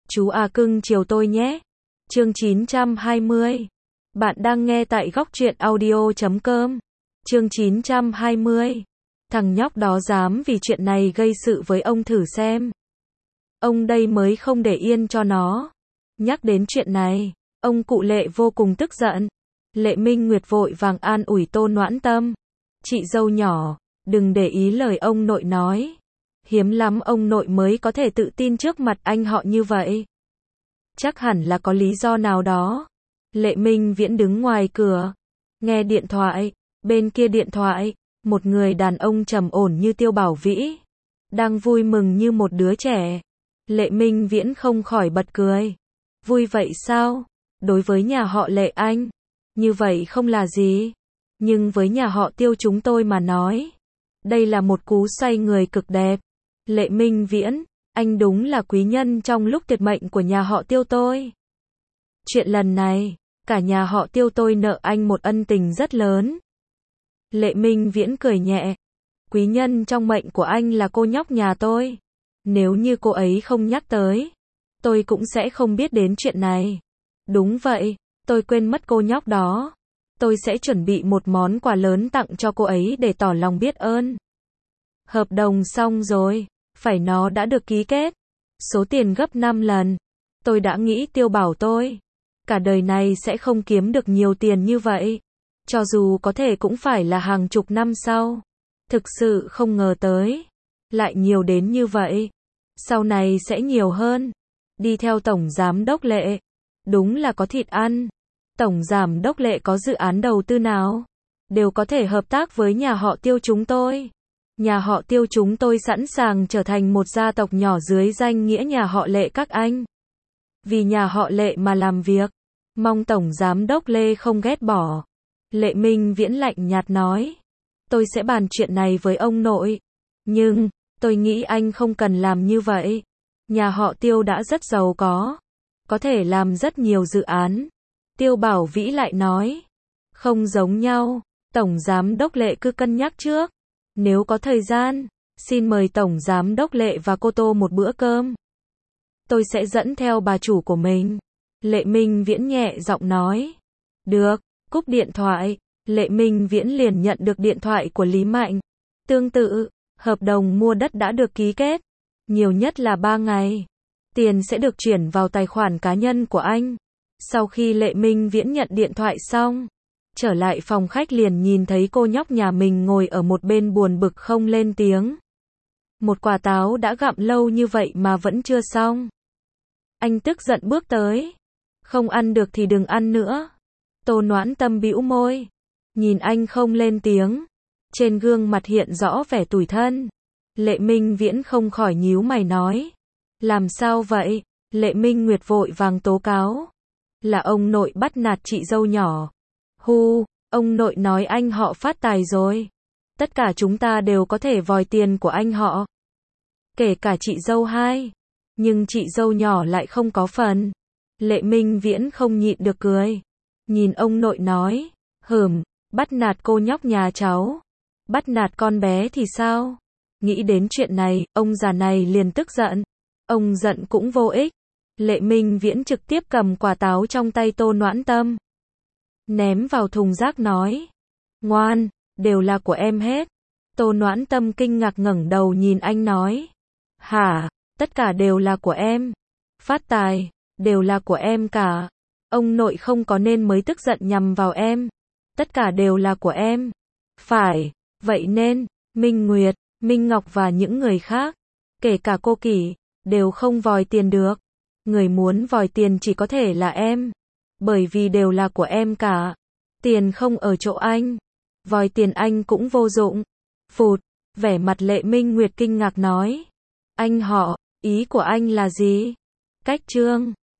Chú à cưng chiều tôi nhé. Chương 920. Bạn đang nghe tại góc truyện audio.com. Chương 920. Thằng nhóc đó dám vì chuyện này gây sự với ông thử xem. Ông đây mới không để yên cho nó. Nhắc đến chuyện này, ông cụ Lệ vô cùng tức giận. Lệ Minh Nguyệt vội vàng an ủi Tô Noãn Tâm. Chị dâu nhỏ, đừng để ý lời ông nội nói. Hiếm lắm ông nội mới có thể tự tin trước mặt anh họ như vậy. Chắc hẳn là có lý do nào đó. Lệ Minh Viễn đứng ngoài cửa, nghe điện thoại, bên kia điện thoại, một người đàn ông trầm ổn như Tiêu Bảo Vĩ, đang vui mừng như một đứa trẻ. Lệ Minh Viễn không khỏi bật cười. Vui vậy sao? Đối với nhà họ Lệ anh, như vậy không là gì. Nhưng với nhà họ Tiêu chúng tôi mà nói, đây là một cú xoay người cực đẹp. Lệ Minh Viễn, anh đúng là quý nhân trong lúc tuyệt mệnh của nhà họ Tiêu tôi. Chuyện lần này, cả nhà họ Tiêu tôi nợ anh một ân tình rất lớn. Lệ Minh Viễn cười nhẹ. Quý nhân trong mệnh của anh là cô nhóc nhà tôi. Nếu như cô ấy không nhắc tới, tôi cũng sẽ không biết đến chuyện này. Đúng vậy, tôi quên mất cô nhóc đó. Tôi sẽ chuẩn bị một món quà lớn tặng cho cô ấy để tỏ lòng biết ơn. Hợp đồng xong rồi, phải nó đã được ký kết. Số tiền gấp 5 lần. Tôi đã nghĩ Tiêu bảo tôi cả đời này sẽ không kiếm được nhiều tiền như vậy. Cho dù có thể cũng phải là hàng chục năm sau. Thực sự không ngờ tới. Lại nhiều đến như vậy. Sau này sẽ nhiều hơn. Đi theo Tổng Giám đốc Lệ. Đúng là có thịt ăn. Tổng Giám đốc Lệ có dự án đầu tư nào? Đều có thể hợp tác với nhà họ Tiêu chúng tôi. Nhà họ Tiêu chúng tôi sẵn sàng trở thành một gia tộc nhỏ dưới danh nghĩa nhà họ Lệ các anh. Vì nhà họ Lệ mà làm việc. Mong Tổng Giám đốc Lê không ghét bỏ. Lệ Minh Viễn lạnh nhạt nói. Tôi sẽ bàn chuyện này với ông nội. Nhưng, tôi nghĩ anh không cần làm như vậy. Nhà họ Tiêu đã rất giàu có thể làm rất nhiều dự án. Tiêu Bảo Vĩ lại nói. Không giống nhau, Tổng Giám đốc Lệ cứ cân nhắc trước. Nếu có thời gian, xin mời Tổng Giám đốc Lệ và cô Tô một bữa cơm. Tôi sẽ dẫn theo bà chủ của mình. Lệ Minh Viễn nhẹ giọng nói. Được, cúp điện thoại, Lệ Minh Viễn liền nhận được điện thoại của Lý Mạnh. Tương tự, hợp đồng mua đất đã được ký kết. Nhiều nhất là 3 ngày. Tiền sẽ được chuyển vào tài khoản cá nhân của anh. Sau khi Lệ Minh Viễn nhận điện thoại xong, trở lại phòng khách liền nhìn thấy cô nhóc nhà mình ngồi ở một bên buồn bực không lên tiếng. Một quả táo đã gặm lâu như vậy mà vẫn chưa xong. Anh tức giận bước tới. Không ăn được thì đừng ăn nữa. Tô Noãn Tâm bĩu môi. Nhìn anh không lên tiếng. Trên gương mặt hiện rõ vẻ tủi thân. Lệ Minh Viễn không khỏi nhíu mày nói. Làm sao vậy? Lệ Minh Nguyệt vội vàng tố cáo. Là ông nội bắt nạt chị dâu nhỏ. Hu, ông nội nói anh họ phát tài rồi. Tất cả chúng ta đều có thể vòi tiền của anh họ. Kể cả chị dâu hai. Nhưng chị dâu nhỏ lại không có phần. Lệ Minh Viễn không nhịn được cười. Nhìn ông nội nói. Bắt nạt cô nhóc nhà cháu. Bắt nạt con bé thì sao? Nghĩ đến chuyện này, ông già này liền tức giận. Ông giận cũng vô ích. Lệ Minh Viễn trực tiếp cầm quả táo trong tay Tô Noãn Tâm. Ném vào thùng rác nói. Ngoan, đều là của em hết. Tô Noãn Tâm kinh ngạc ngẩng đầu nhìn anh nói. Hả, tất cả đều là của em. Phát tài, đều là của em cả. Ông nội không có nên mới tức giận nhằm vào em. Tất cả đều là của em. Phải, vậy nên, Minh Nguyệt, Minh Ngọc và những người khác, kể cả cô Kỷ, đều không vòi tiền được. Người muốn vòi tiền chỉ có thể là em. Bởi vì đều là của em cả. Tiền không ở chỗ anh. Vòi tiền anh cũng vô dụng. Phụt, vẻ mặt Lệ Minh Nguyệt kinh ngạc nói. Anh họ, ý của anh là gì? Cách trương.